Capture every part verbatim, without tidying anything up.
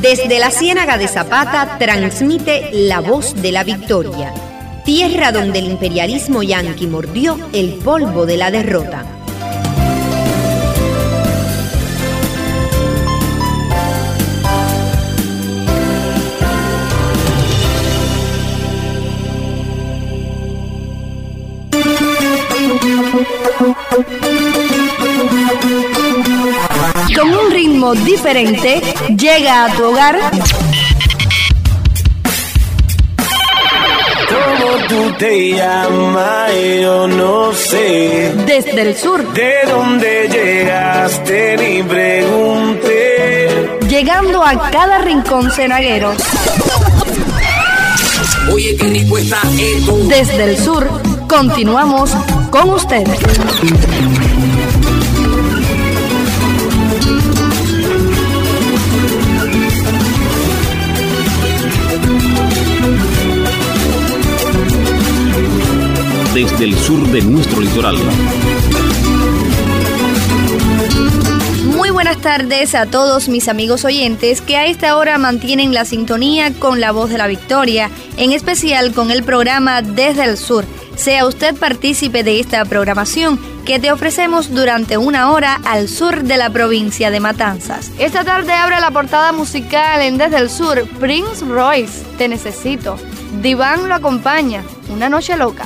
Desde la Ciénaga de Zapata transmite La Voz de la Victoria, tierra donde el imperialismo yanqui mordió el polvo de la derrota. Con un ritmo diferente, llega a tu hogar. ¿Cómo tú te llamas? Yo no sé. Desde el sur. ¿De dónde llegaste? Ni pregunté. Llegando a cada rincón cenaguero. Oye, qué rico está esto. Desde el sur, continuamos con ustedes. Desde el sur de nuestro litoral. Muy buenas tardes a todos mis amigos oyentes que a esta hora mantienen la sintonía con La Voz de la Victoria, en especial con el programa Desde el Sur. Sea usted partícipe de esta programación que te ofrecemos durante una hora al sur de la provincia de Matanzas. Esta tarde abre la portada musical en Desde el Sur Prince Royce, Te Necesito. Diván lo acompaña, Una Noche Loca.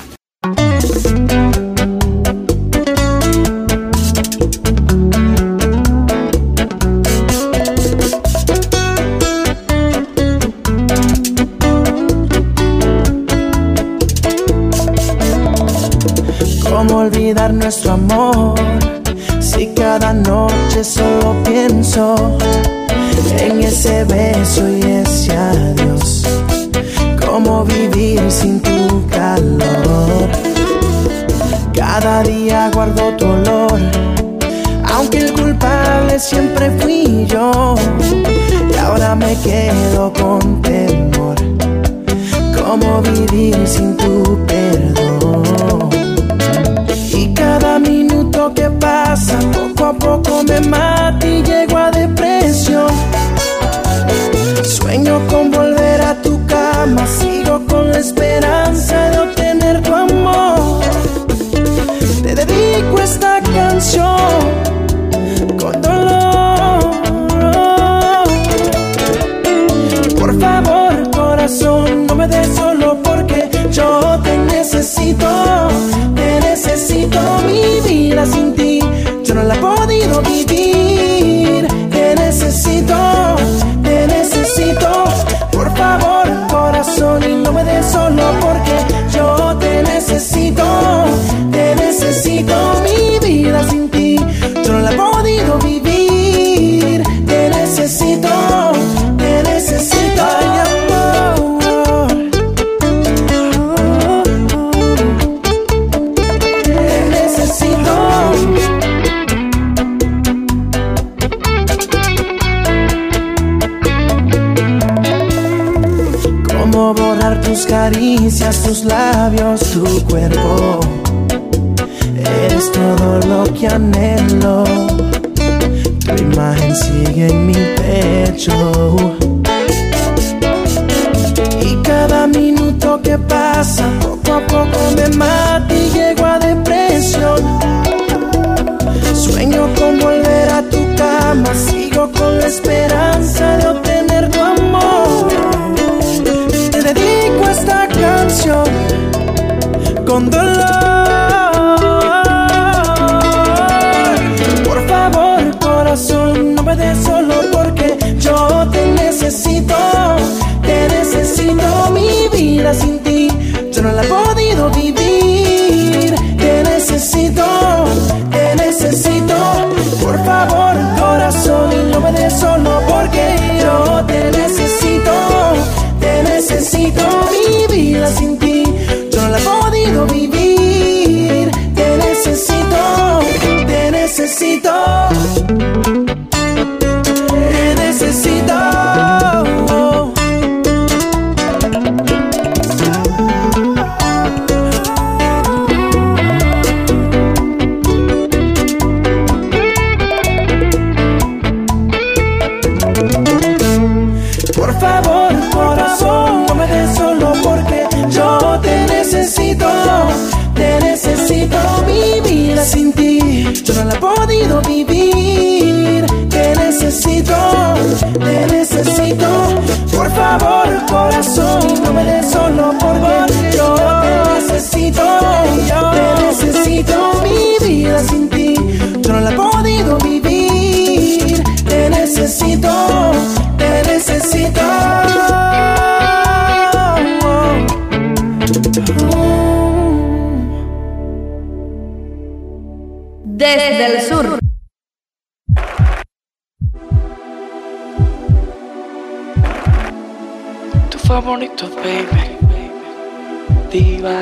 ¿Cómo olvidar nuestro amor? Si cada noche solo pienso en ese beso y ese adiós. ¿Cómo vivir sin tu calor? Cada día guardo tu olor, aunque el culpable siempre fui yo. Y ahora me quedo con temor. ¿Cómo vivir sin tu perdón? Y cada minuto que pasa, poco a poco me mata y llego a depresión. Sueño con volver a tu cama, sigo con la esperanza de obtener tu amor. Te dedico esta canción con dolor. Por favor, corazón, no me des solo porque yo te necesito. Te necesito, mi vida sin ti yo no la he podido vivir. Te necesito, te necesito. Por favor, corazón, y no me des solo porque yo te necesito. Te necesito, mi vida sin ti yo no la he podido vivir. Te necesito, te necesito, mi amor. Te necesito. Cómo borrar tus caricias, tus labios, tu cuerpo. Eres todo lo que anhelo. Tu imagen sigue en mi pecho. Y cada minuto que pasa, poco a poco me mata y llego a depresión. Sueño con volver a tu cama, sigo con la esperanza de obtener tu amor. Te dedico esta canción con dolor. Por favor, corazón, no me des solo porque yo te necesito. Te necesito, mi vida sin ti yo no la he podido vivir. Te necesito, te necesito. Por favor, corazón, y no me des solo porque yo te necesito. Te necesito, mi vida sin ti yo no la he podido vivir. Te necesito, te necesito. Te necesito. favor, corazón, no me des solo porque yo te necesito, yo te necesito, mi vida sin ti, yo no la he podido vivir, te necesito, te necesito. Desde el sur. Tu favorito, baby, diva.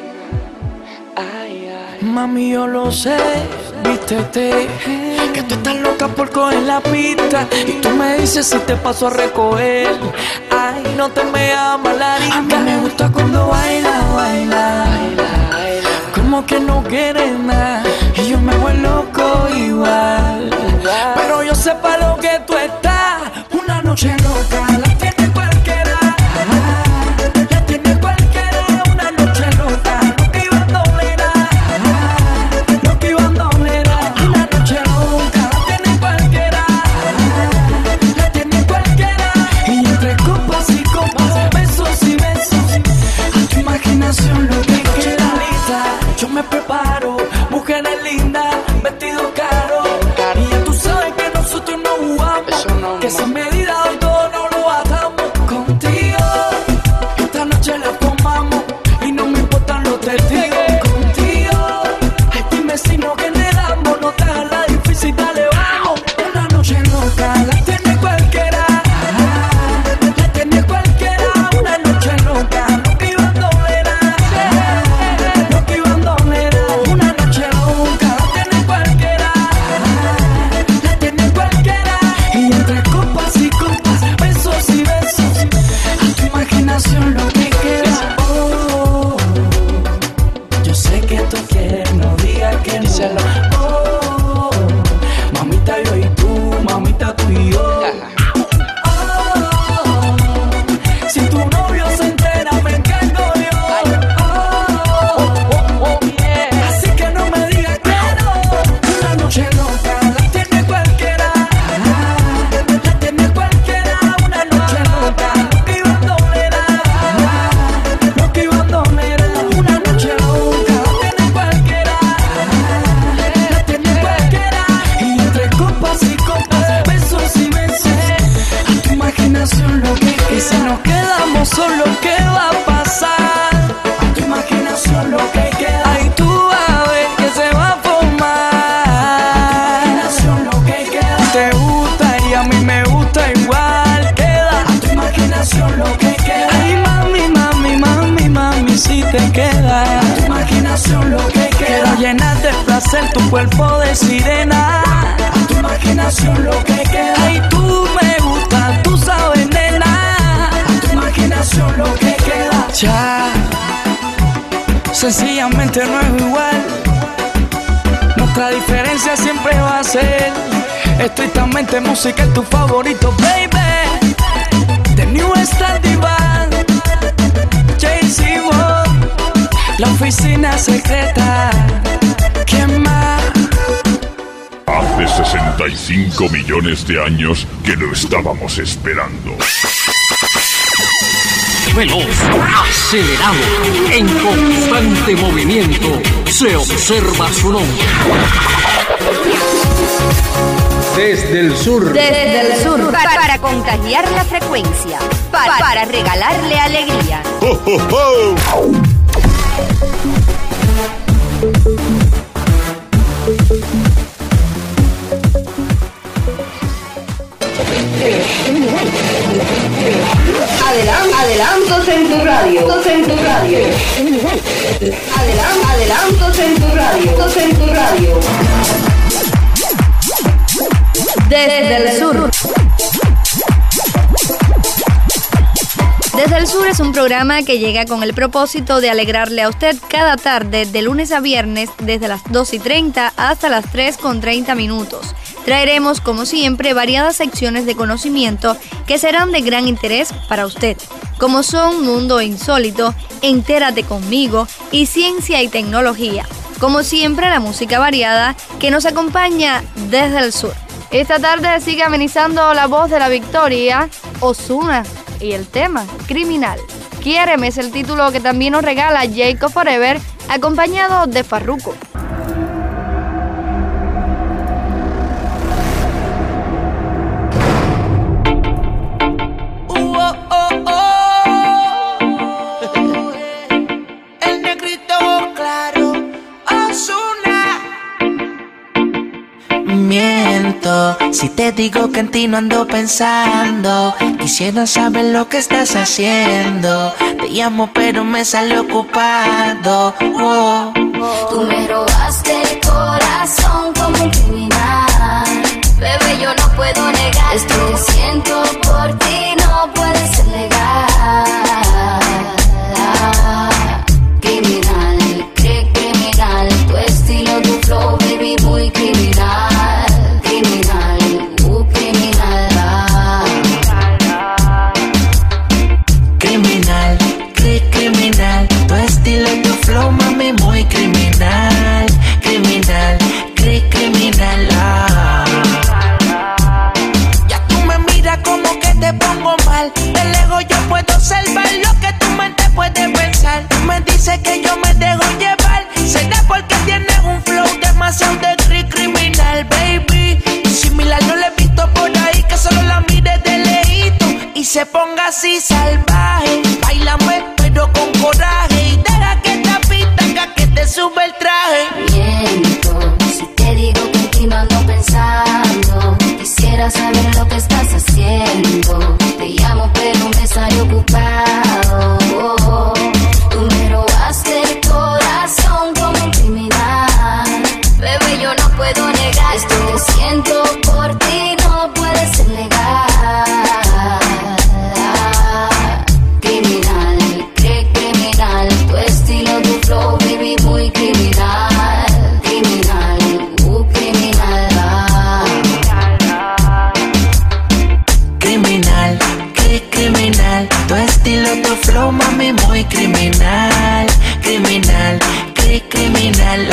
Ay, ay. Mami, yo lo sé, vístete, que tú estás loca por coger la pista. Y tú me dices si te paso a recoger. Ay, no te me ama la rica. A mí me gusta cuando baila, baila, baila. Como que no quiere nada. Y yo me vuelvo loco igual. Pero yo sé para lo que tú estás. Una noche loca, la tiene cualquiera. La tiene cualquiera. Una noche loca, no que iba a doler. No que iba a doler. Una noche loca, la tiene cualquiera. La tiene cualquiera. Y entre copas y copas, besos y besos, a tu imaginación lo que queda. Yo me preparo, mujeres lindas, vestido caro. Y ya tú sabes que nosotros no jugamos, no, que sin medida hoy todo no lo atamos. Contigo, esta noche la tomamos y no me importan los testigos. Contigo, ay, dime si no generamos, no te hagas la difícil, dale vamos. Una noche loca, la tiene cualquiera. La tiene cualquiera, una noche loca, no que iba a doler. No que iba a doler. Una noche loca, la tiene cualquiera. La tiene cualquiera. Y entre copas y copas, besos y besos, a tu imaginación lo que queda. Oh, yo sé que tú quieres, no digas que no. Oh, mamita yo y tú, mamita tú y yo. Oh, si tu novio se entera me encargo yo. Oh, así que no me digas que no. Una noche loca, la tiene cualquiera. La tiene cualquiera. Una noche loca, no que iba a doler. No que iba a doler. Una noche loca, la tiene cualquiera. La tiene cualquiera. Y entre copas y copas, besos y besos, a tu imaginación lo que queda. Y si nos quedamos solos, ¿qué va a pasar? A tu imaginación lo que queda. Ay, tú vas a ver que se va a formar. A tu imaginación lo que queda. Te gusta y a mí me gusta igual. Queda. A tu imaginación lo que queda. Ay, mami, mami, mami, mami, si te queda. A tu imaginación lo que queda. Quiero llenar de placer tu cuerpo de sirena. A tu imaginación lo que queda. Ay, tú me gustas, tú sabes, nena. A tu imaginación lo que queda. Ya, sencillamente no es igual. Nuestra diferencia siempre va a ser estrictamente musical, tu favorito, baby. The New Star Divan, Jay-Z, la oficina secreta. ¿Quién más? Hace sesenta y cinco millones de años que lo estábamos esperando. Veloz, acelerado, en constante movimiento, se observa su nombre. Desde el sur. Desde el sur. Para, para contagiar la frecuencia. Para, para regalarle alegría. ¡Oh, oh, oh! Adelan- adelantos en tu radio. En tu radio. Adelan- adelantos en tu radio. En tu radio. Desde el sur. Desde el Sur es un programa que llega con el propósito de alegrarle a usted cada tarde, de lunes a viernes, desde las dos y treinta hasta las tres con treinta minutos. Traeremos, como siempre, variadas secciones de conocimiento que serán de gran interés para usted, como son Mundo Insólito, Entérate Conmigo y Ciencia y Tecnología. Como siempre, la música variada que nos acompaña desde el sur. Esta tarde sigue amenizando la voz de la victoria, Ozuna. y el tema, Criminal. Quiéreme es el título que también nos regala Jacob Forever, acompañado de Farruko. Si te digo que en ti no ando pensando, quisiera saber lo que estás haciendo. Te llamo pero me sale ocupado. Oh. Tú me robaste el corazón como un criminal. Bebé, yo no puedo negar esto que siento por ti, no puede ser legal. Criminal, qué criminal, tu estilo, tu flow, baby, muy criminal. Flow, mami, muy criminal, criminal, cri criminal. Ah. Ya tú me miras como que te pongo mal. De lejos yo puedo observar lo que tu mente puede pensar. Tú me dices que yo me dejo llevar. Será porque tienes un flow demasiado de cri criminal, baby. Similar no le he visto por ahí, que solo la mire de lejito y se ponga así salvaje. Báilame pero con coraje y deja que que te sube el traje. Miento, si te digo que en ti no ando pensando. Quisiera saber lo que estás haciendo. Te llamo pero me sale ocupado. Oh, oh. Tú me robaste el corazón como un criminal. Bebé, yo no puedo negar esto que siento por ti, no puede ser legal. Criminal, qué criminal, tu estilo, tu flow, baby, muy criminal, criminal, uh, criminal. Criminal, qué criminal, tu estilo, tu flow, mami, muy criminal, criminal, qué criminal.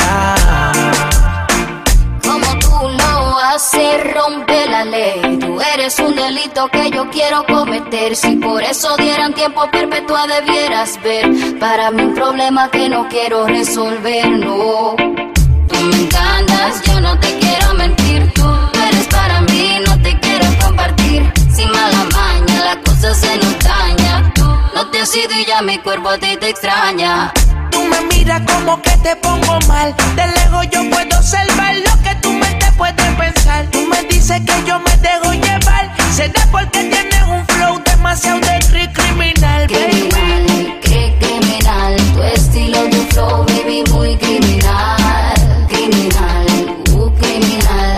Como tú lo haces, rompe la ley. Tú eres un delito que yo quiero cometer. Si por eso dieran tiempo perpetua debieras ver. Para mí un problema que no quiero resolver, no. Tú me encantas, yo no te quiero mentir. Tú eres para mí, no te quiero compartir. Sin mala maña, la cosa se nos daña. Tú no te has ido y ya mi cuerpo a ti te extraña. Tú me miras como que te pongo mal. De lejos yo puedo observar lo que tu mente puede pensar. Tú me dices que yo me dejo llevar. Será porque tienes un flow demasiado de cri criminal, baby. Criminal, qué criminal, tu estilo, tu flow, baby, muy criminal. Criminal, uh, criminal.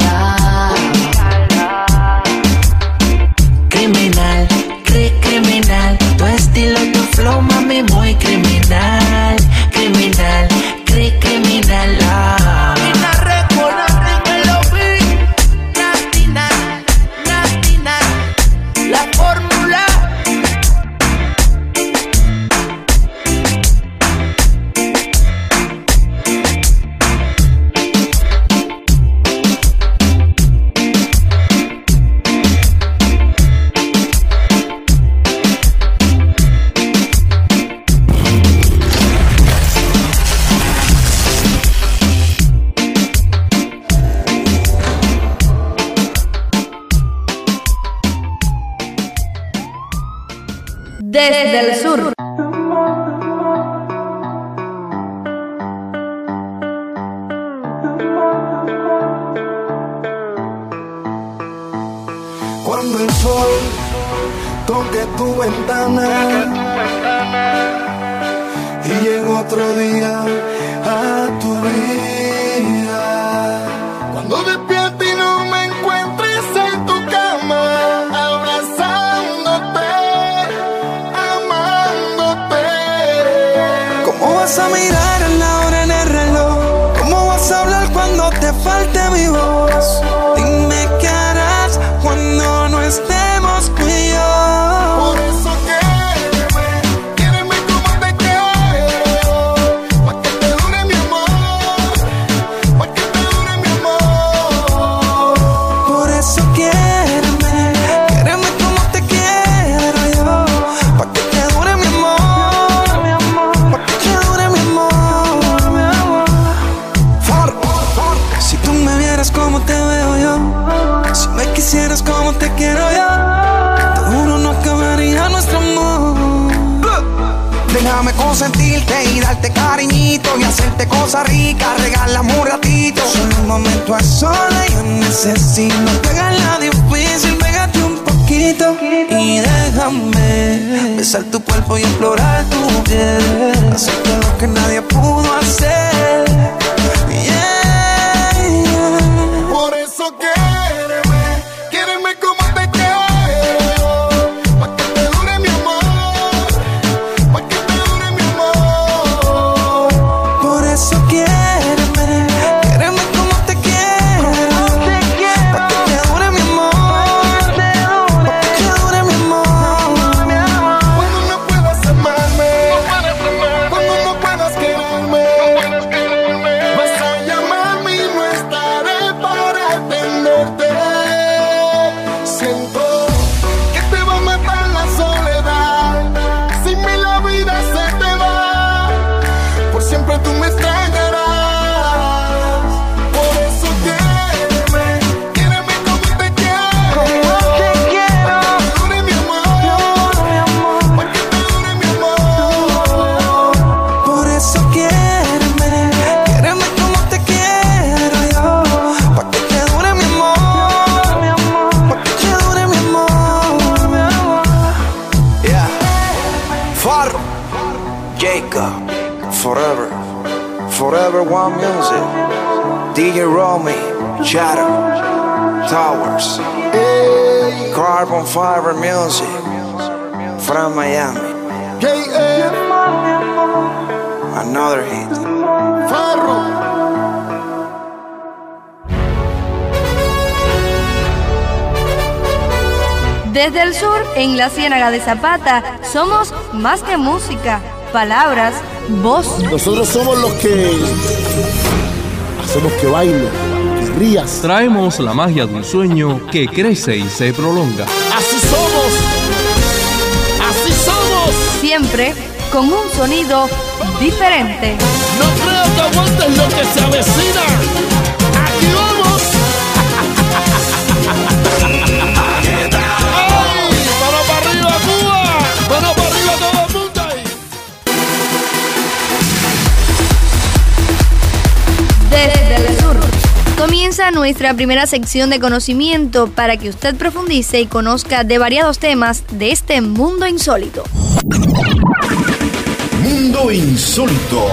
Criminal, cri criminal, tu estilo, tu flow, mami, muy criminal. Criminal, cri criminal. Ah. La fórmula. Desde el sur. Cuando el sol toque tu ventana y llega otro día a tu vida, cuando despiertes y no me encuentres en tu cama, abrazándote, amándote. ¿Cómo vas a mirar a la hora en el reloj? ¿Cómo vas a hablar cuando te falte mi voz? Dime qué harás cuando no estemos tú y yo. Por eso quédame, quédame como te quiero, pa' que te consentirte y darte cariñito y hacerte cosas ricas, regalamos un ratito. Solo un momento a solas yo necesito. Pégala difícil, pégate un poquito y déjame besar tu cuerpo y explorar tu piel, hacerte lo que nadie pudo hacer. Yeah, yeah. Por eso quédeme, quédeme como te quiero, pa' que te dure mi amor, pa' que te dure mi amor. Por eso quédeme, quédeme como te quiero, pa' que te dure mi amor, pa' que te dure mi amor. Cuando no puedas amarme, cuando no puedas quererme, vas a llamarme y no estaré para atenderte. Siento que te va a matar la soledad, sin mí la vida se te va, por siempre tú me extrañarás. Por eso quédeme, quédeme como te quiero, pa' que te dure mi amor, pa' que te dure mi amor. Por eso quédeme, quédeme como te quiero yo, pa' que te dure mi amor, pa' que te dure mi amor. Yeah, Farro, Jacob, Forever, Forever One Music, D J Romy, Shadow, Towers, Carbon Fiber Music, from Miami, J F, another hit, Farro. Desde el sur, en la Ciénaga de Zapata, somos más que música, palabras, voz. Nosotros somos los que hacemos que baile, que rías. Traemos la magia de un sueño que crece y se prolonga. Así somos, así somos. Siempre con un sonido diferente. No creo que aguantes lo que se avecina. Aquí vamos. ¡Ay! ¡Mano para arriba, Cuba! ¡Mano para arriba todo el mundo ahí! Desde el sur comienza nuestra primera sección de conocimiento para que usted profundice y conozca de variados temas de este mundo insólito. Mundo insólito.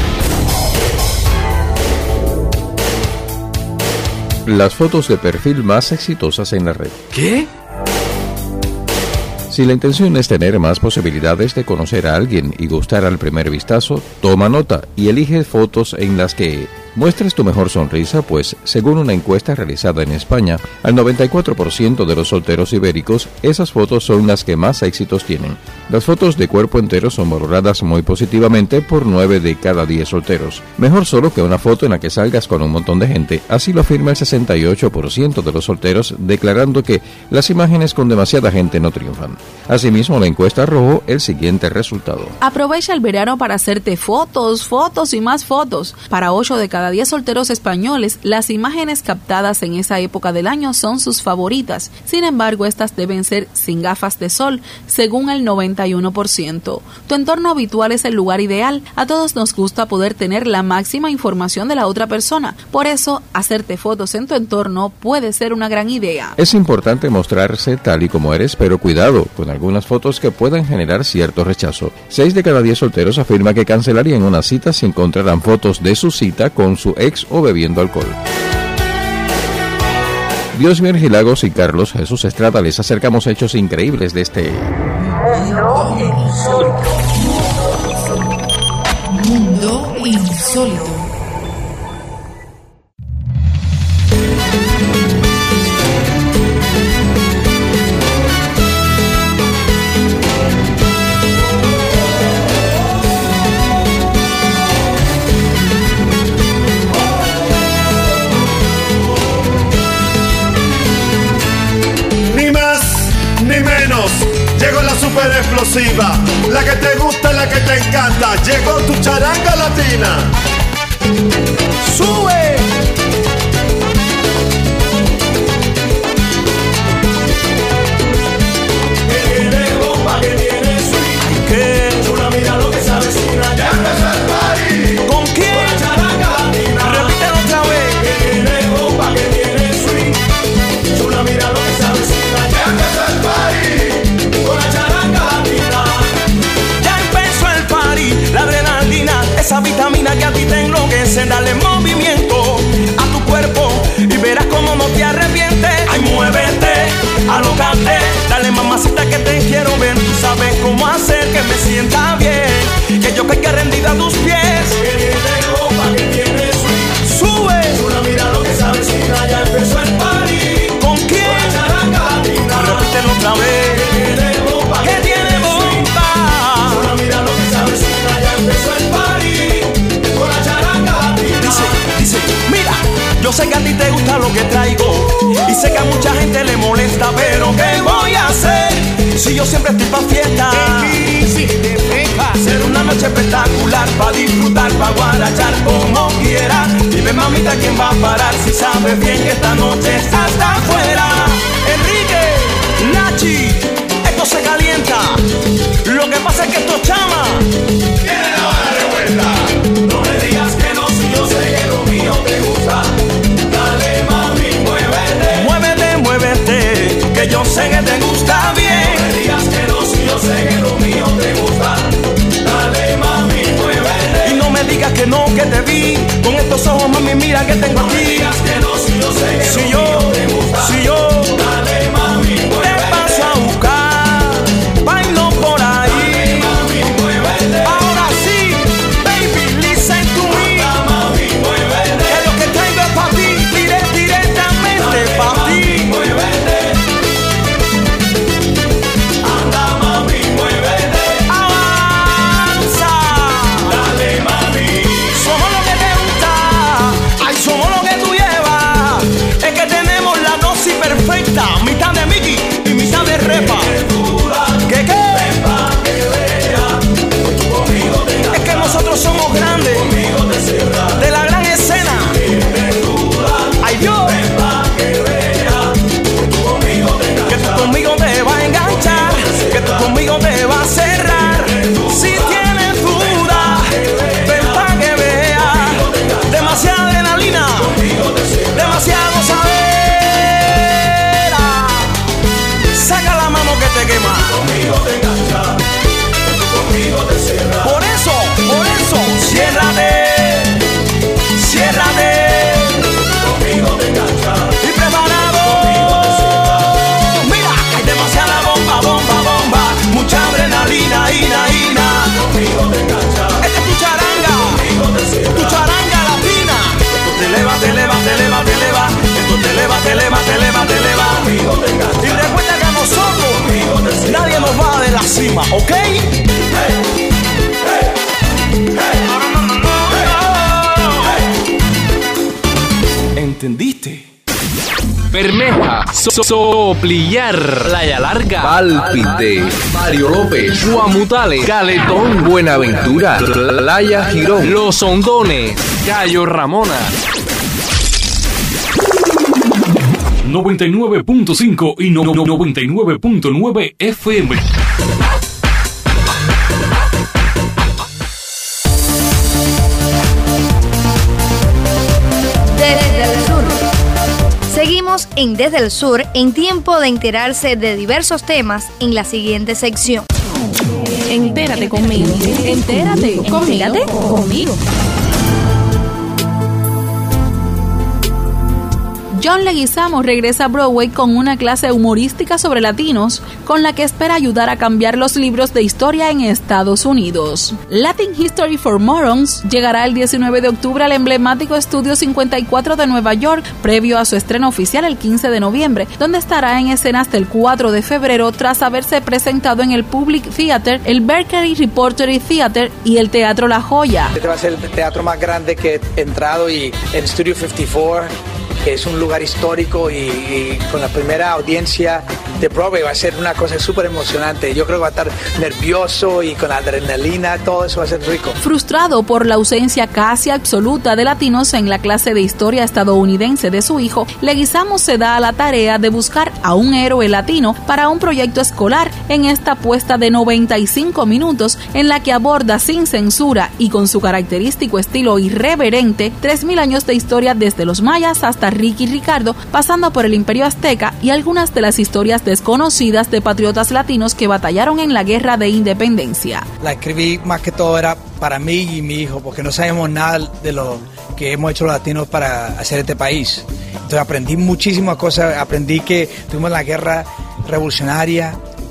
Las fotos de perfil más exitosas en la red. ¿Qué? Si la intención es tener más posibilidades de conocer a alguien y gustar al primer vistazo, toma nota y elige fotos en las que muestres tu mejor sonrisa, pues según una encuesta realizada en España, al noventa y cuatro por ciento de los solteros ibéricos, esas fotos son las que más éxitos tienen. Las fotos de cuerpo entero son valoradas muy positivamente por nueve de cada diez solteros. Mejor solo que una foto en la que salgas con un montón de gente, así lo afirma el sesenta y ocho por ciento de los solteros, declarando que las imágenes con demasiada gente no triunfan. Asimismo, la encuesta arrojó el siguiente resultado. Aprovecha el verano para hacerte fotos, fotos y más fotos. Para ocho de cada diez solteros españoles, las imágenes captadas en esa época del año son sus favoritas. Sin embargo, estas deben ser sin gafas de sol, según el noventa y uno por ciento. Tu entorno habitual es el lugar ideal. A todos nos gusta poder tener la máxima información de la otra persona. Por eso, hacerte fotos en tu entorno puede ser una gran idea. Es importante mostrarse tal y como eres, pero cuidado con algunas fotos que puedan generar cierto rechazo. Seis de cada diez solteros afirma que cancelarían una cita si encontraran fotos de su cita con su ex o bebiendo alcohol. Dios, Virgilagos y Carlos Jesús Estrada les acercamos hechos increíbles de este Mundo insólito. Mundo insólito. Llegó la super explosiva, la que te gusta, la que te encanta. Llegó tu charanga latina. ¡Sube! Que tiene bomba, que tiene swing. Ay, qué chula, mira lo que se avecina. sienta bien, que yo caiga rendida a tus pies. Que tiene ropa, que tiene swing. Sube. Una mira lo que sabes, una ya empezó el party. ¿Con quién? Con la charanga latina. Repítelo otra vez. Que tiene ropa, que tiene bomba. Una mira lo que sabes, una ya empezó el party. Con la charanga latina. Dice, dice, mira, yo sé que a ti te gusta lo que traigo y sé que a mucha gente le molesta, pero ¿qué voy a hacer? Si yo siempre estoy pa' fiesta. Ser una noche espectacular, pa' disfrutar, pa' guarachar como quiera. Dime mamita, ¿quién va a parar? Si sabes bien que esta noche está hasta afuera. Enrique, Nachi, esto se calienta. Lo que pasa es que esto chama tiene la vara revuelta. No me digas que no, si yo sé que lo mío te gusta. Dale mami, muévete. Muévete, muévete, que yo sé que te gusta bien. No me digas que no, si yo sé que lo mío te gusta. Dale mami, muévete. Y no me digas que no, que te vi con estos ojos, mami, mira que tengo no aquí. No me digas que no, si yo sé que si lo yo, mío te gusta. Si yo, dale mami, muévete. Te paso a buscar, bailo por ahí. Dale mami, muévete. Ahora sí, baby, listen to me. Anda, mami, muévete. Que lo que traigo es pa' ti, direct, directamente dale, pa' mami, ti. Muévete. Anda, mami, muévete. Avanza. Dale, mami. Somos lo que te gusta, ay, somos lo que tú llevas. Es que tenemos la dosis perfecta, mitad de Mickey y mitad de Repa. ¿Qué qué? Ven pa' que vea, tú conmigo te Es que nosotros somos grandes, conmigo te cierras. de la gran escena. Ay Dios, Ven pa' que vea, tú conmigo te que tú conmigo te vas a enganchar, que tú conmigo te vas a cerrar. Si tienes duda, ven pa' que vea. Demasiada adrenalina, demasiado saber. Saca la mano que te quema. conmigo te enganchas, conmigo te cierras. Por eso, por eso, ciérrate, ciérrate. Conmigo te enganchas, Y preparado. Mira, hay demasiada bomba, bomba, bomba. Mucha adrenalina, ina, ina. conmigo te enganchas, Esta es tu charanga, conmigo te cierras. tu charanga latina. Esto te eleva, te eleva, te eleva, te eleva. Esto te eleva, te eleva, te eleva, te eleva. Conmigo te enganchas, Y recuerda que a nosotros conmigo te cierras. nadie nos va de la cima, ¿ok? Hey, hey, hey. ¿Entendiste? Bermeja, so- so- Soplillar, Playa Larga, Pálpite, Mario López, Guamutales, Caletón, Buenaventura, Playa Girón, Los Hondones, Cayo Ramona. noventa y nueve punto cinco y no- no- noventa y nueve punto nueve F M. Desde el sur. Seguimos en Desde el Sur en tiempo de enterarse de diversos temas en la siguiente sección. Entérate conmigo. Entérate conmigo. Entérate conmigo. John Leguizamo regresa a Broadway con una clase humorística sobre latinos, con la que espera ayudar a cambiar los libros de historia en Estados Unidos. Latin History for Morons llegará el diecinueve de octubre al emblemático Estudio cincuenta y cuatro de Nueva York, previo a su estreno oficial el quince de noviembre, donde estará en escena hasta el cuatro de febrero tras haberse presentado en el Public Theater, el Berkeley Repertory Theater y el Teatro La Joya. Este va a ser el teatro más grande que he entrado, y el Studio cincuenta y cuatro, que es un lugar histórico, y, y con la primera audiencia de Broadway va a ser una cosa súper emocionante. Yo creo que va a estar nervioso y con adrenalina, todo eso va a ser rico. Frustrado por la ausencia casi absoluta de latinos en la clase de historia estadounidense de su hijo, Leguizamo se da a la tarea de buscar a un héroe latino para un proyecto escolar en esta apuesta de noventa y cinco minutos en la que aborda sin censura y con su característico estilo irreverente tres mil años de historia desde los mayas hasta Ricky Ricardo, pasando por el Imperio Azteca y algunas de las historias desconocidas de patriotas latinos que batallaron en la Guerra de Independencia. La escribí más que todo era para mí y mi hijo, porque no sabemos nada de lo que hemos hecho los latinos para hacer este país. Entonces aprendí muchísimas cosas, aprendí que tuvimos la guerra revolucionaria,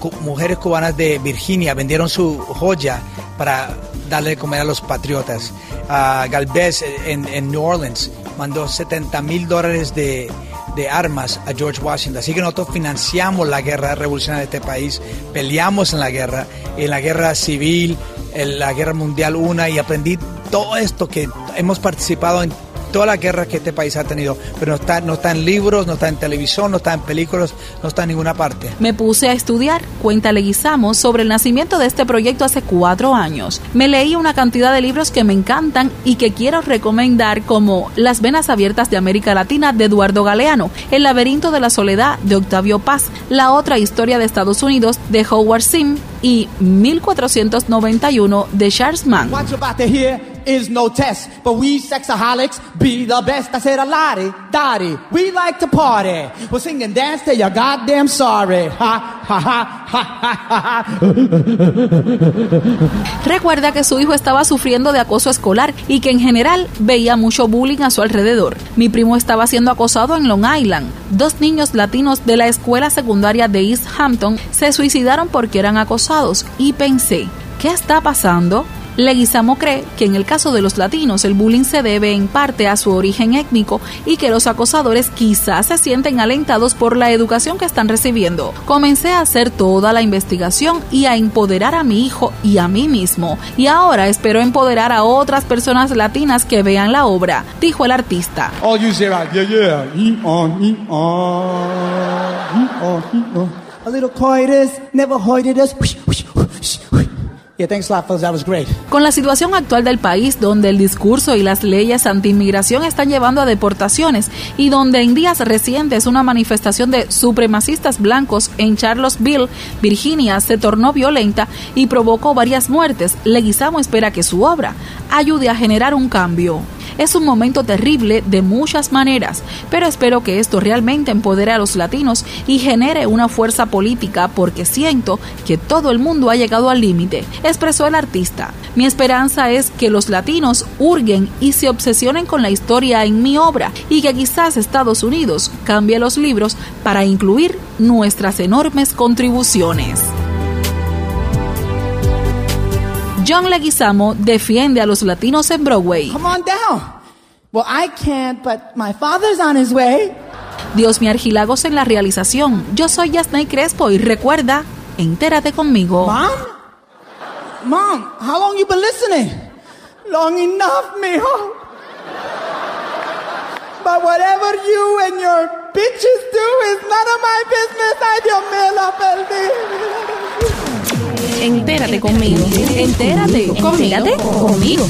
cu- mujeres cubanas de Virginia vendieron su joya para darle de comer a los patriotas. Uh, Galvez en, en New Orleans mandó setenta mil dólares de, de armas a George Washington. Así que nosotros financiamos la guerra revolucionaria de este país, peleamos en la guerra, en la guerra civil, en la guerra mundial una, y aprendí todo esto que hemos participado en toda la guerra que este país ha tenido, pero no está, no está en libros, no está en televisión, no está en películas, no está en ninguna parte. Me puse a estudiar, cuenta Leguizamo, sobre el nacimiento de este proyecto hace cuatro años. Me leí una cantidad de libros que me encantan y que quiero recomendar, como Las venas abiertas de América Latina de Eduardo Galeano, El laberinto de la soledad de Octavio Paz, La otra historia de Estados Unidos de Howard Sim y mil cuatrocientos noventa y uno de Charles Mann. What you're about to hear is no test, but we sexaholics be the best. I said a lottie, dottie, we like to party. We'll sing and dance till you're goddamn sorry. Ha, ha, ha, ha, ha, ha. Recuerda que su hijo estaba sufriendo de acoso escolar y que en general veía mucho bullying a su alrededor. Mi primo estaba siendo acosado en Long Island. Dos niños latinos de la escuela secundaria de East Hampton se suicidaron porque eran acosados y pensé, ¿qué está pasando? Leguizamo cree que en el caso de los latinos el bullying se debe en parte a su origen étnico y que los acosadores quizás se sienten alentados por la educación que están recibiendo. Comencé a hacer toda la investigación y a empoderar a mi hijo y a mí mismo, y ahora espero empoderar a otras personas latinas que vean la obra, dijo el artista. All you say right, yeah, yeah, eat on, eat on, eat on, eat on. A little coitus, never hoided us. Yeah, thanks a lot, fellas. That was great. Con la situación actual del país, donde el discurso y las leyes anti-inmigración están llevando a deportaciones y donde en días recientes una manifestación de supremacistas blancos en Charlottesville, Virginia, se tornó violenta y provocó varias muertes, Leguizamo espera que su obra ayude a generar un cambio. Es un momento terrible de muchas maneras, pero espero que esto realmente empodere a los latinos y genere una fuerza política, porque siento que todo el mundo ha llegado al límite, expresó el artista. Mi esperanza es que los latinos hurguen y se obsesionen con la historia en mi obra y que quizás Estados Unidos cambie los libros para incluir nuestras enormes contribuciones. John Leguizamo defiende a los latinos en Broadway. Come on down. Well, I can't, but my father's on his way. Dios me Argilagos en la realización. Yo soy Yasnay Crespo y recuerda, entérate conmigo. Mom? Mom, how long you been listening? Long enough, mijo. But whatever you and your bitches do is none of my business. Ay, Dios mío, la perdí. Entérate conmigo. Entérate. Entérate conmigo.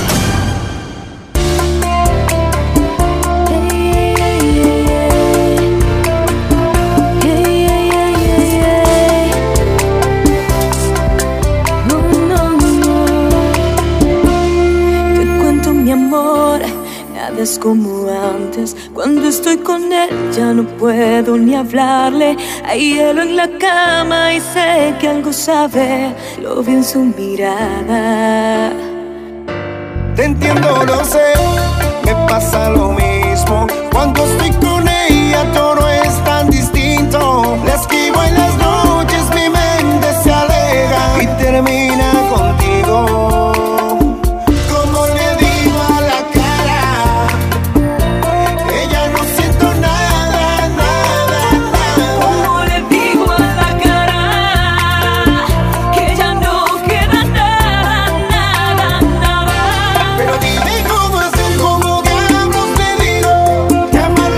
Te cuento mi amor, nada es como antes. Cuando estoy con él ya no puedo ni hablarle. Hay hielo en la cama y sé que algo sabe. Lo vi en su mirada. Te entiendo, lo sé, me pasa lo mismo. Cuando estoy con ella todo es tan distinto. La esquivo en las noches, mi mente se aleja y termina contigo. Te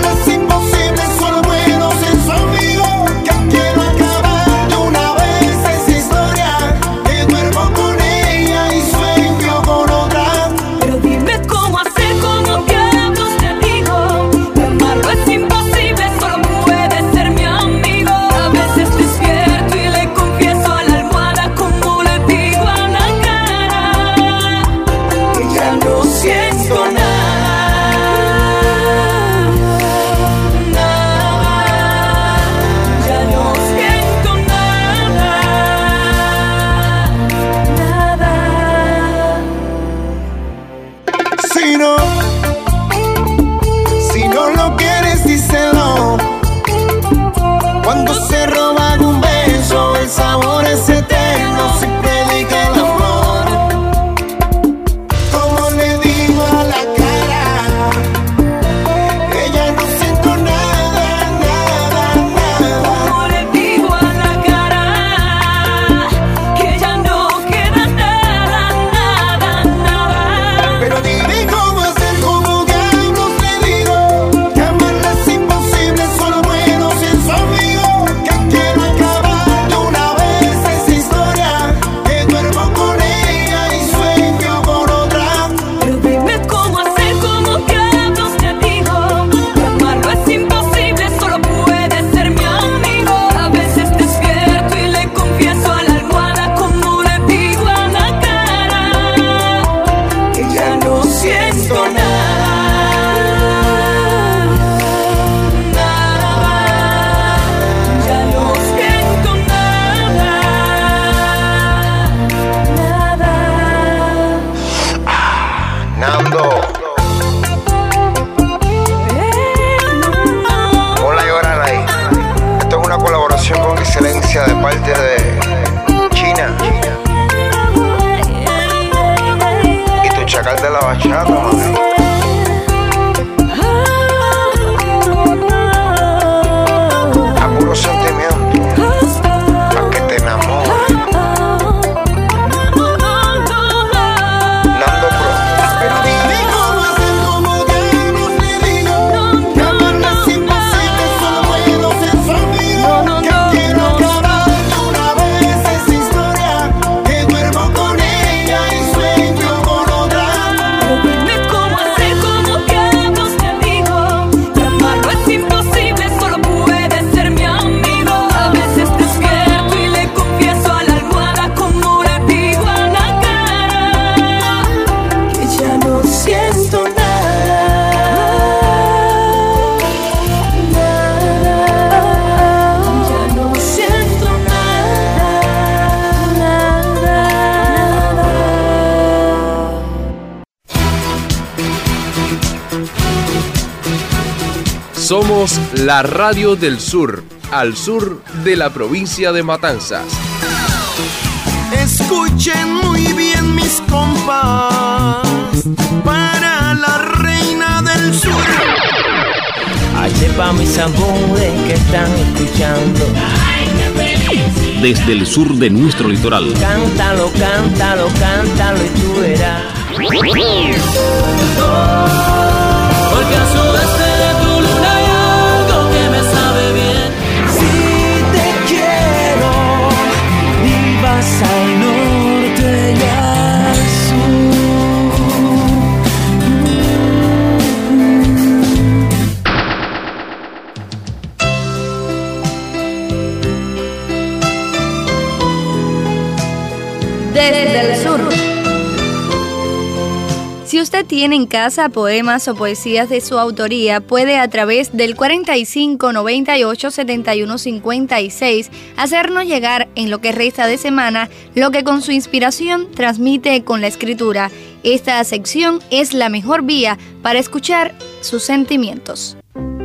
Somos la radio del sur, al sur de la provincia de Matanzas. Escuchen muy bien mis compas, para la reina del sur. Este pa' mis amores que están escuchando. Desde el sur de nuestro litoral. Cántalo, cántalo, cántalo y tú verás. Porque a sudeste de tu luna hay algo que me sabe bien. Si te quiero y vas al norte y al sur. Desde el sur. Si usted tiene en casa poemas o poesías de su autoría, puede a través del cuarenta y cinco, noventa y ocho, setenta y uno, cincuenta y seis hacernos llegar en lo que resta de semana lo que con su inspiración transmite con la escritura. Esta sección es la mejor vía para escuchar sus sentimientos.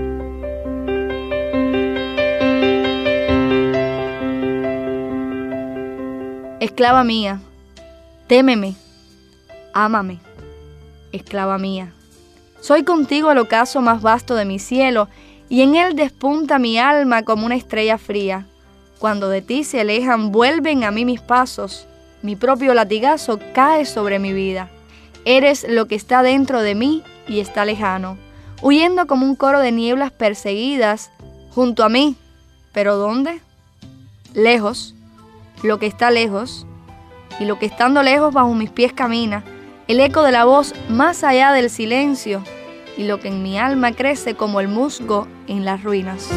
Esclava mía, témeme, ámame. Esclava mía, soy contigo el ocaso más vasto de mi cielo, y en él despunta mi alma como una estrella fría. Cuando de ti se alejan, vuelven a mí mis pasos, mi propio latigazo cae sobre mi vida. Eres lo que está dentro de mí y está lejano, huyendo como un coro de nieblas perseguidas, junto a mí. ¿Pero dónde? Lejos, lo que está lejos, y lo que estando lejos bajo mis pies camina, el eco de la voz más allá del silencio, y lo que en mi alma crece como el musgo en las ruinas.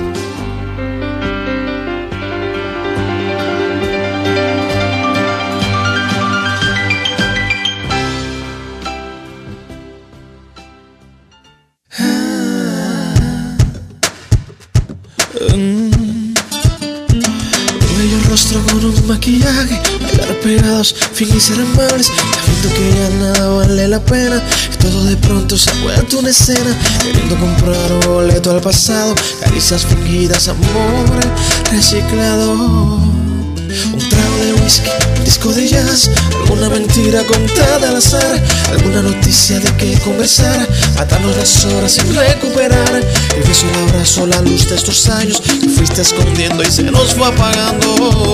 Bello rostro con un maquillaje, bailar pegados, fingir ser amables, sabiendo que ya nada vale la pena, y todo de pronto se ha vuelto una escena, queriendo comprar un boleto al pasado, caricias fingidas, amor reciclado, un trago de whisky, un disco de jazz, alguna mentira contada al azar, alguna noticia de qué conversar, matarnos las horas sin recuperar, el beso, el abrazo, la luz de estos años que fuiste escondiendo y se nos fue apagando.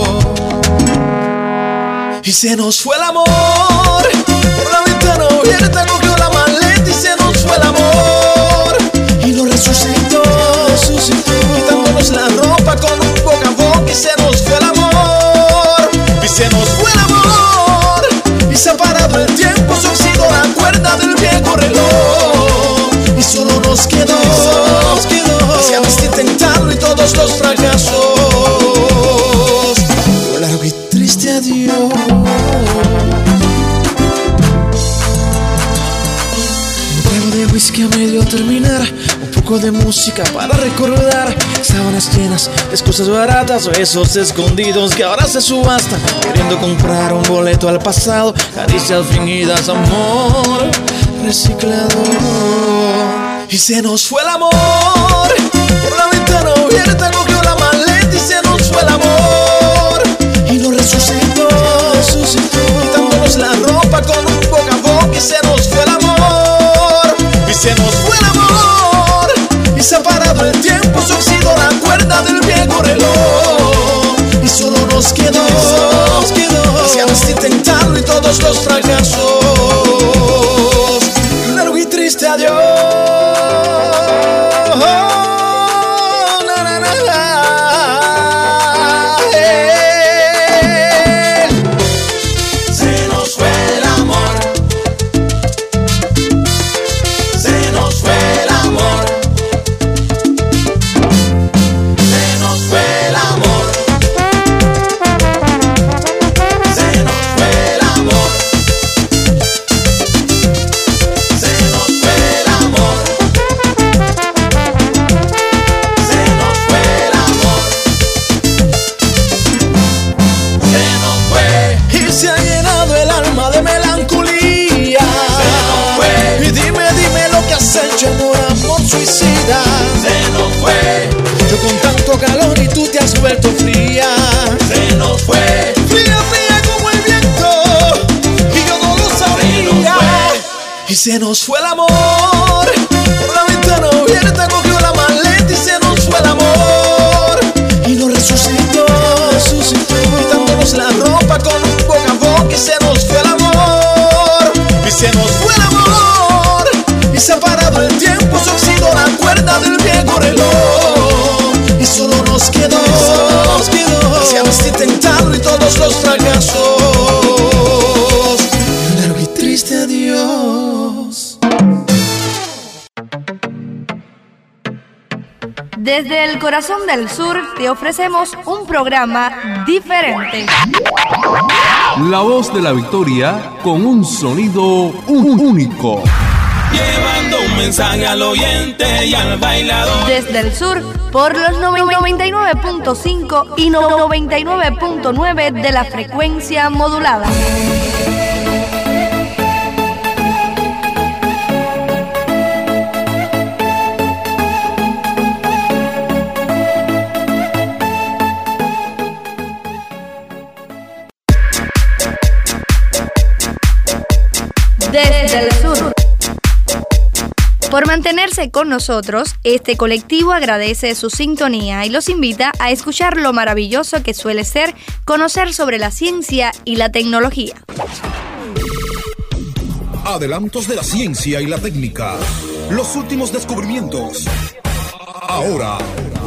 Y se nos fue el amor, por la ventana abierta cogió la maleta y se nos fue el amor. Y nos resucitó, resucitó, quitándonos la ropa con un boca a boca y se nos fue el amor. Y se nos fue el amor, y se ha parado el tiempo, se oxidó la cuerda del viejo reloj. Y solo nos quedó, nos quedó, si habéis intentado y todos los fracasos. Un largo y triste adiós. Un trago de whisky a medio terminar, un poco de música para recordar, sábanas llenas de cosas baratas, besos escondidos que ahora se subastan, queriendo comprar un boleto al pasado, caricias fingidas, amor reciclado. Y se nos fue el amor, por la ventana abierta cogió la maleta y se nos fue el amor. Y nos resucitó, resucitó, quitándonos la ropa con un boca a boca y se nos fue el amor. Y se nos fue el amor, y se ha parado el tiempo, se oxidó la cuerda del viejo reloj. Y solo nos quedó, nos quedó, si habéis intentado y todos los fracasos. Un largo y triste adiós. amor suicida. Se nos fue. Yo con tanto calor y tú te has vuelto fría. Se nos fue. Fría, fría como el viento. Y yo no lo sabía. Y se nos fue el amor. Por la ventana abierta cogió la maleta y se nos fue el amor. Y nos resucitó, resucitó, quitándonos la ropa con un boca a boca. Y se nos fue el amor. Y se nos fue el amor. Y se ha parado el tiempo, se oxidó la cuerda del viejo reloj. Y solo nos quedó, solo nos quedó deseamos intentarlo y todos los fracasos. Y un largo y triste adiós. Desde el corazón del sur te ofrecemos un programa diferente. La voz de la victoria con un sonido un- único. Llevando un mensaje al oyente y al bailador. Desde el sur, por los noventa y nueve punto cinco y noventa y nueve punto nueve de la frecuencia modulada. Desde el sur. Por mantenerse con nosotros, este colectivo agradece su sintonía y los invita a escuchar lo maravilloso que suele ser conocer sobre la ciencia y la tecnología. Adelantos de la ciencia y la técnica. Los últimos descubrimientos. Ahora.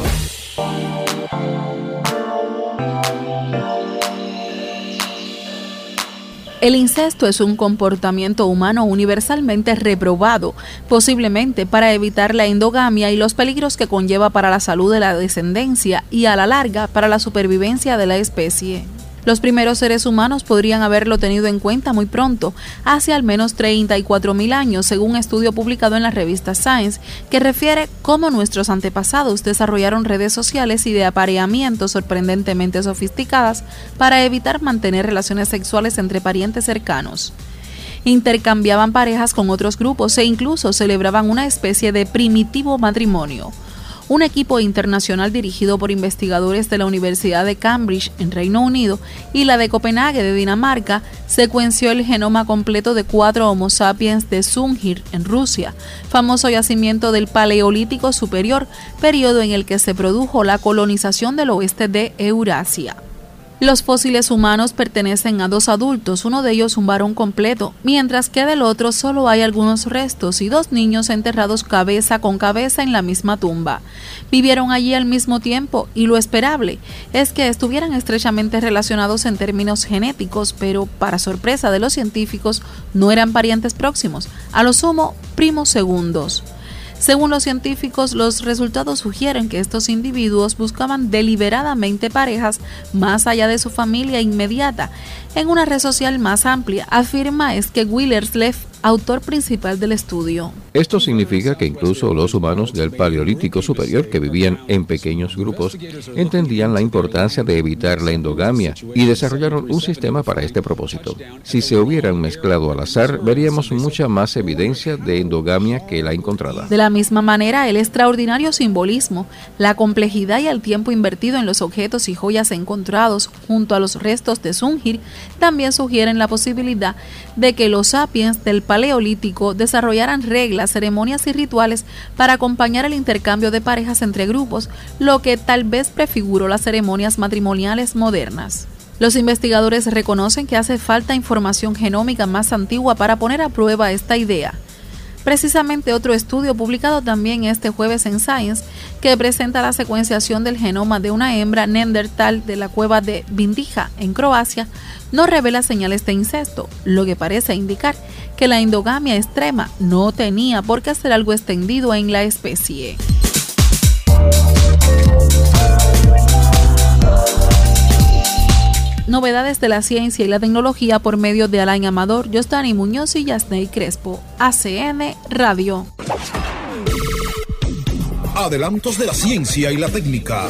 El incesto es un comportamiento humano universalmente reprobado, posiblemente para evitar la endogamia y los peligros que conlleva para la salud de la descendencia y a la larga para la supervivencia de la especie. Los primeros seres humanos podrían haberlo tenido en cuenta muy pronto, hace al menos treinta y cuatro mil años, según un estudio publicado en la revista Science, que refiere cómo nuestros antepasados desarrollaron redes sociales y de apareamiento sorprendentemente sofisticadas para evitar mantener relaciones sexuales entre parientes cercanos. Intercambiaban parejas con otros grupos e incluso celebraban una especie de primitivo matrimonio. Un equipo internacional dirigido por investigadores de la Universidad de Cambridge en Reino Unido y la de Copenhague de Dinamarca secuenció el genoma completo de cuatro Homo sapiens de Sungir en Rusia, famoso yacimiento del Paleolítico Superior, periodo en el que se produjo la colonización del oeste de Eurasia. Los fósiles humanos pertenecen a dos adultos, uno de ellos un varón completo, mientras que del otro solo hay algunos restos y dos niños enterrados cabeza con cabeza en la misma tumba. Vivieron allí al mismo tiempo y lo esperable es que estuvieran estrechamente relacionados en términos genéticos, pero para sorpresa de los científicos no eran parientes próximos, a lo sumo primos segundos. Según los científicos, los resultados sugieren que estos individuos buscaban deliberadamente parejas más allá de su familia inmediata, en una red social más amplia, afirma Eske Willerslev, autor principal del estudio. Esto significa que incluso los humanos del Paleolítico Superior, que vivían en pequeños grupos, entendían la importancia de evitar la endogamia y desarrollaron un sistema para este propósito. Si se hubieran mezclado al azar, veríamos mucha más evidencia de endogamia que la encontrada. De la misma manera, el extraordinario simbolismo, la complejidad y el tiempo invertido en los objetos y joyas encontrados junto a los restos de Sungir también sugieren la posibilidad de que los sapiens del Paleolítico desarrollaran reglas, ceremonias y rituales para acompañar el intercambio de parejas entre grupos, lo que tal vez prefiguró las ceremonias matrimoniales modernas. Los investigadores reconocen que hace falta información genómica más antigua para poner a prueba esta idea. Precisamente otro estudio publicado también este jueves en Science, que presenta la secuenciación del genoma de una hembra neandertal de la cueva de Vindija en Croacia, no revela señales de incesto, lo que parece indicar que la endogamia extrema no tenía por qué ser algo extendido en la especie. Novedades de la ciencia y la tecnología por medio de Alain Amador, Yostani Muñoz y Yasney Crespo. A C N Radio. Adelantos de la ciencia y la técnica.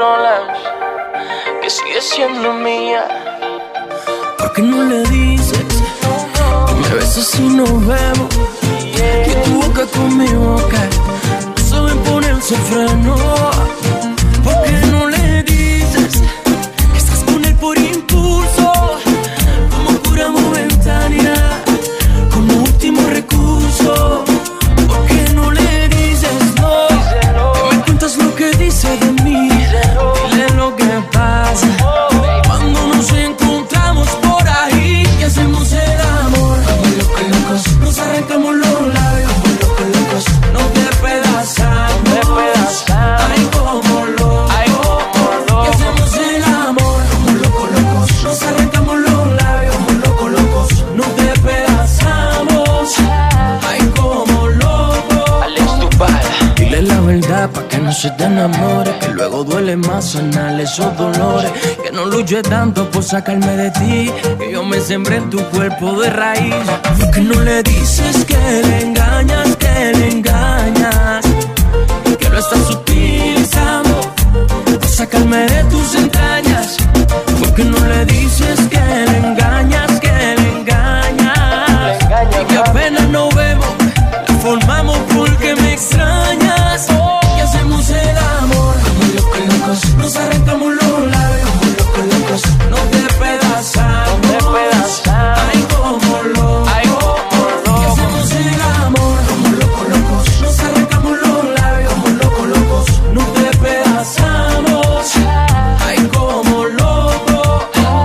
Roland, que sigue siendo mía. ¿Por qué no le dices que me besas si nos vemos? Que tu boca con mi boca no saben ponerse freno. ¿Por qué no le dices que estás con él por impulso, como cura momentánea, como último recurso? ¿Por qué no le dices no? Que me cuentas lo que dice de mí, dile lo que pasa cuando nos encontramos por ahí y hacemos el amor. Como locos, locos, nos arrancamos los labios, como locos, locos, nos despedazamos. Ay, como locos, ay, como locos, y hacemos el amor. Como locos, locos, nos arrancamos los labios, como locos, locos, nos despedazamos. Ay, como locos. Alex Duval, dile la verdad pa' que no se te enamore, que luego duele más sanar esos dolores, que no luche tanto por sacarme de ti, que yo me sembré en tu cuerpo de raíz. ¿Por qué no le dices que le engañas, que le engañas, que lo estás utilizando por sacarme de tus entrañas? ¿Por qué no le dices que le engañas, que le engañas, y que apenas nos vemos la formamos porque me extrañas? Y hacemos el amor como locos, locos, nos arrancamos los labios, como locos, locos, nos despedazamos. Ay, como locos, ay, como locos, y hacemos el amor como locos, locos, nos arrancamos los labios, como locos, locos, nos despedazamos. Ay, como locos.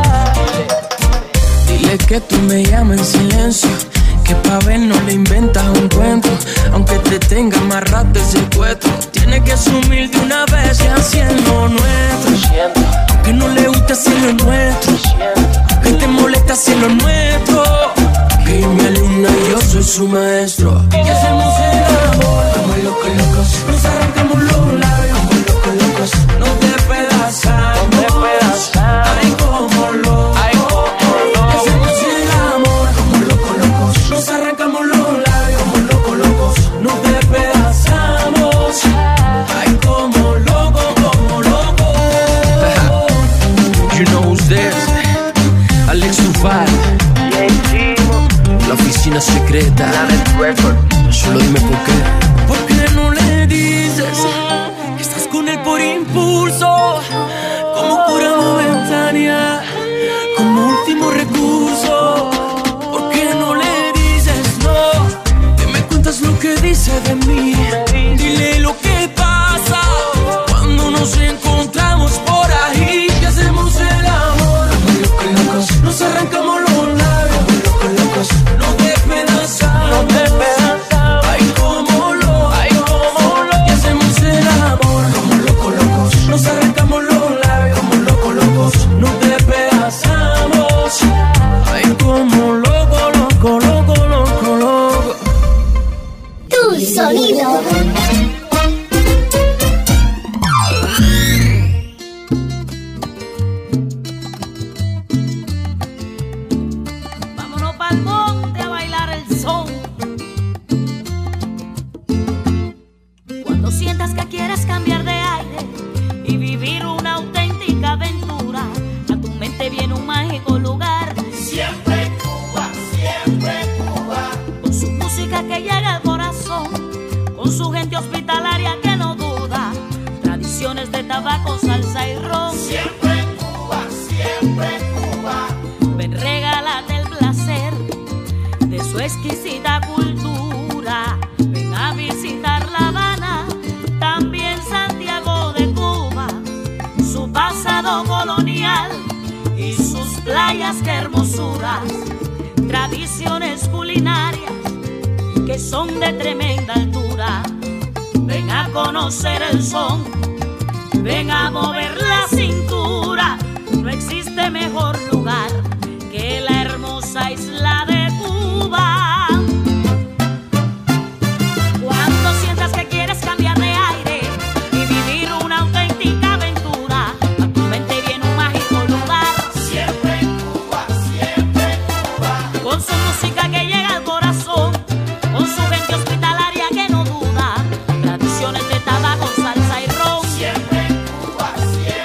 Dile que tú me llamas en silencio, que pa' ver no le inventas un cuento, aunque te tenga amarrado ese secuestro. Tiene que asumir de una vez que haciendo nuestro, que no le gusta hacerlo nuestro, que te molesta hacerlo nuestro, que mi alumna y yo soy su maestro. Y hacemos el amor como locos, locos, nos arrancamos los labios, como locos, locos, nos despedazamos. Ay, como locos, ay, como locos, y hacemos el amor como locos, locos, nos arrancamos los labios, como locos, locos, nos despedazamos. Ay, como loco, como loco. You know who's this? Alex Duval, la oficina secreta. Solo dime por qué. ¿Por qué no le dices que estás con él por impulso, como cura momentánea, como último recurso? ¿Por qué no le dices no? Que me cuentas lo que dice de mí, dile lo que pasa cuando nos encontramos por ahí y hacemos el amor. Como locos, locos, nos arrancamos los labios, como locos, locos, nos despedazamos. Ay, como locos, ay, como locos, y hacemos el amor. Como locos, locos, nos arrancamos los labios, como locos, locos, nos despedazamos. Ay, como loco, loco, loco, loco, loco. Tu sonido. Vámonos pa'l monte a bailar el son. Cuando sientas que quieres cambiar de aire y vivir una auténtica aventura, a tu mente viene un mágico lugar. Siempre Cuba, siempre Cuba. Con su música que llega al corazón, con su gente hospitalaria que no duda, tradiciones de tabaco, salsa y ron. Siempre Cuba, siempre Cuba. Ven, regálate el placer de su exquisita cultura. Ven a visitar La Habana, también Santiago de Cuba, su pasado colonial y sus playas, qué hermosuras. Tradiciones culinarias que son de tremenda altura. Ven a conocer el son, ven a mover la cintura. No existe mejor lugar que la hermosa isla de Cuba. Cuando sientas que quieres cambiar de aire y vivir una auténtica aventura, a tu mente viene un mágico lugar. Siempre Cuba, siempre Cuba. Con su música que llega al corazón, con su gente hospitalaria que no duda, tradiciones de tabaco, salsa y ron. Siempre Cuba, siempre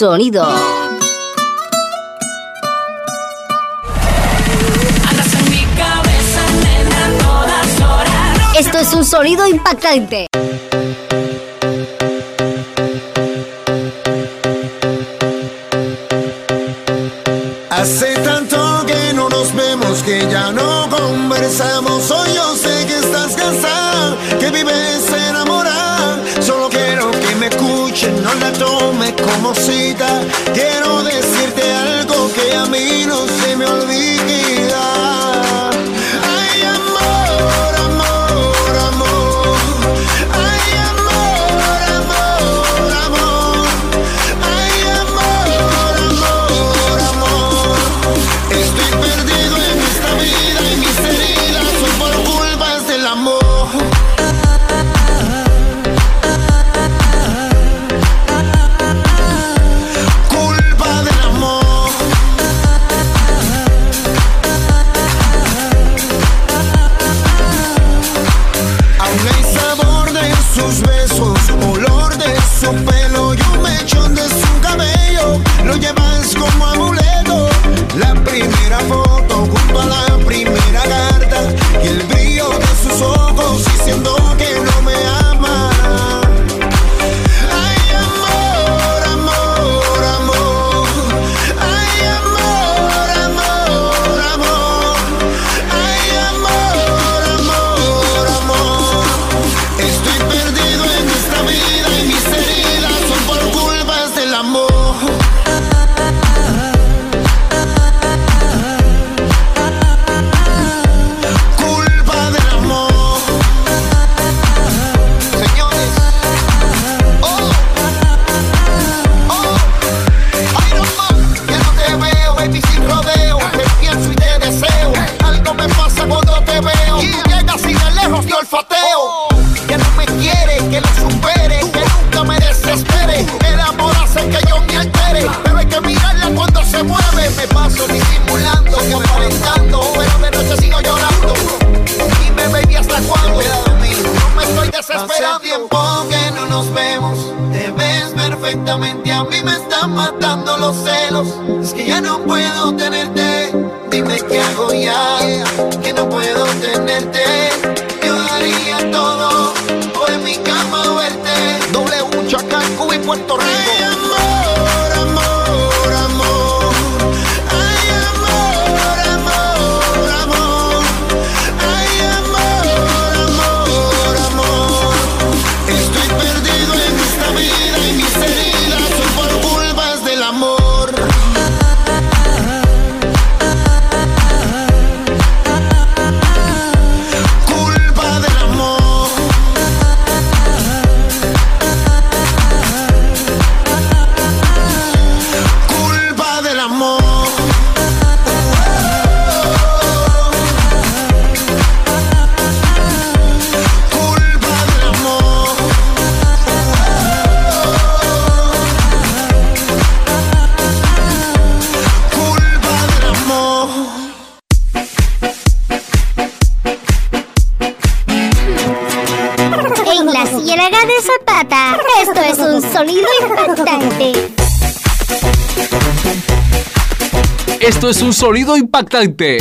sonido. Esto es un sonido impactante. Hace tanto que no nos vemos, que ya no conversamos. Hoy yo sé que estás cansada, que vives enamorada. Solo quiero que me escuchen, no la tome como cita. Quiero decirte algo que a mí no se me olvida. Ay, amor, amor, amor. Ay, amor, amor, amor. Ay, amor, amor, amor. Estoy perdido en esta vida y mis heridas son por culpas del amor. Culpa del amor. Aún hay sabor de sus besos, olor de su pelo y un mechón de su cabello. Lo llevas como amuleto. La primera foto junto a la primera carta y el brillo de sus ojos diciendo que no me ama. Ay, amor, amor, amor. Ay, amor, amor, amor. Ay, amor, amor, amor. Estoy perdido en esta vida y mis heridas son por culpas del amor. Culpa del amor. Señores. Oh. Oh. Ay, no más. Ya no te veo, baby, sin rodeo. Te pienso y te deseo. Algo me pasa cuando te veo. Tú llegas y de lejos te olfateo. Que no me quiere, que lo supere, que nunca me desespere. El amor hace que yo me altere, pero hay que mirarla cuando se mueve. Me paso disimulando, que aparentando, pero de noche sigo llorando. Dime, baby, ¿hasta cuándo? No me estoy desesperando. Hace tiempo que no nos vemos, te ves perfectamente. A mí me están matando los celos. Es que ya no puedo tenerte. Dime qué hago ya, que no puedo tenerte. Yo daría todo por en mi cama verte. Doble U, Chacán, Cuba y Puerto Rico. Ay, amor, amor, amor. Ay, amor, amor, amor. Ay, amor, amor, amor. Estoy perdido en esta vida y mis heridas son por culpas del amor. Culpa del amor. Culpa del amor. Culpa del amor. Culpa del amor. En la Ciénaga de Zapata, esto es un sonido impactante. Esto es un sonido impactante.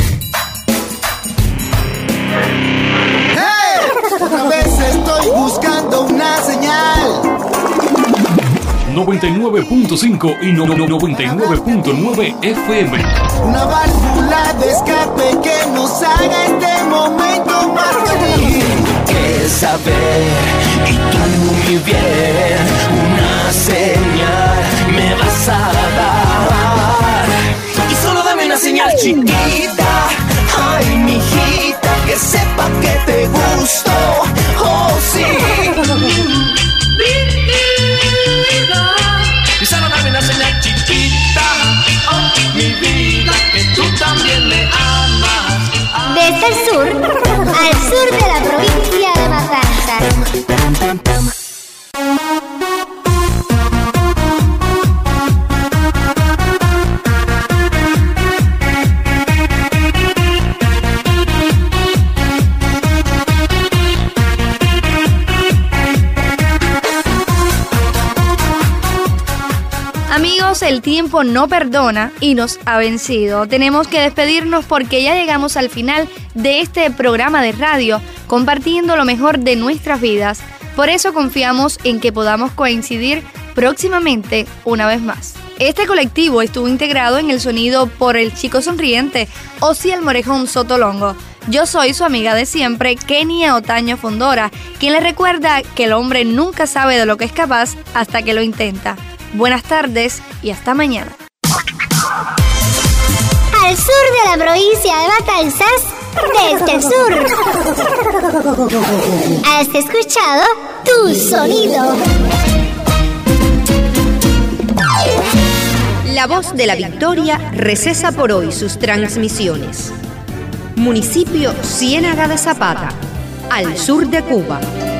¡Hey! Otra vez estoy buscando una señal. noventa y nueve punto cinco y no- no- noventa y nueve punto nueve F M. Una válvula de escape que nos haga este momento más feliz. Que saber y tú mi bien, una señal me vas a dar. Y solo dame una señal chiquita, ay mijita, que sepa que te gusto, oh sí. Y solo dame una señal chiquita, oh mi vida, que tú también me amas. Desde el sur al sur de la provincia de Matanzas. el tiempo no perdona y nos ha vencido. Tenemos que despedirnos porque ya llegamos al final de este programa de radio, compartiendo lo mejor de nuestras vidas. Por eso confiamos en que podamos coincidir próximamente una vez más. Este colectivo estuvo integrado en el sonido por el chico sonriente Osiel Morejón Sotolongo. Yo soy su amiga de siempre, Kenia Otaño Fondora, quien le recuerda que el hombre nunca sabe de lo que es capaz hasta que lo intenta. Buenas tardes y hasta mañana. Al sur de la provincia de Matanzas, desde el sur. Has escuchado Tu Sonido. La Voz de la Victoria recesa por hoy sus transmisiones. Municipio Ciénaga de Zapata, al sur de Cuba.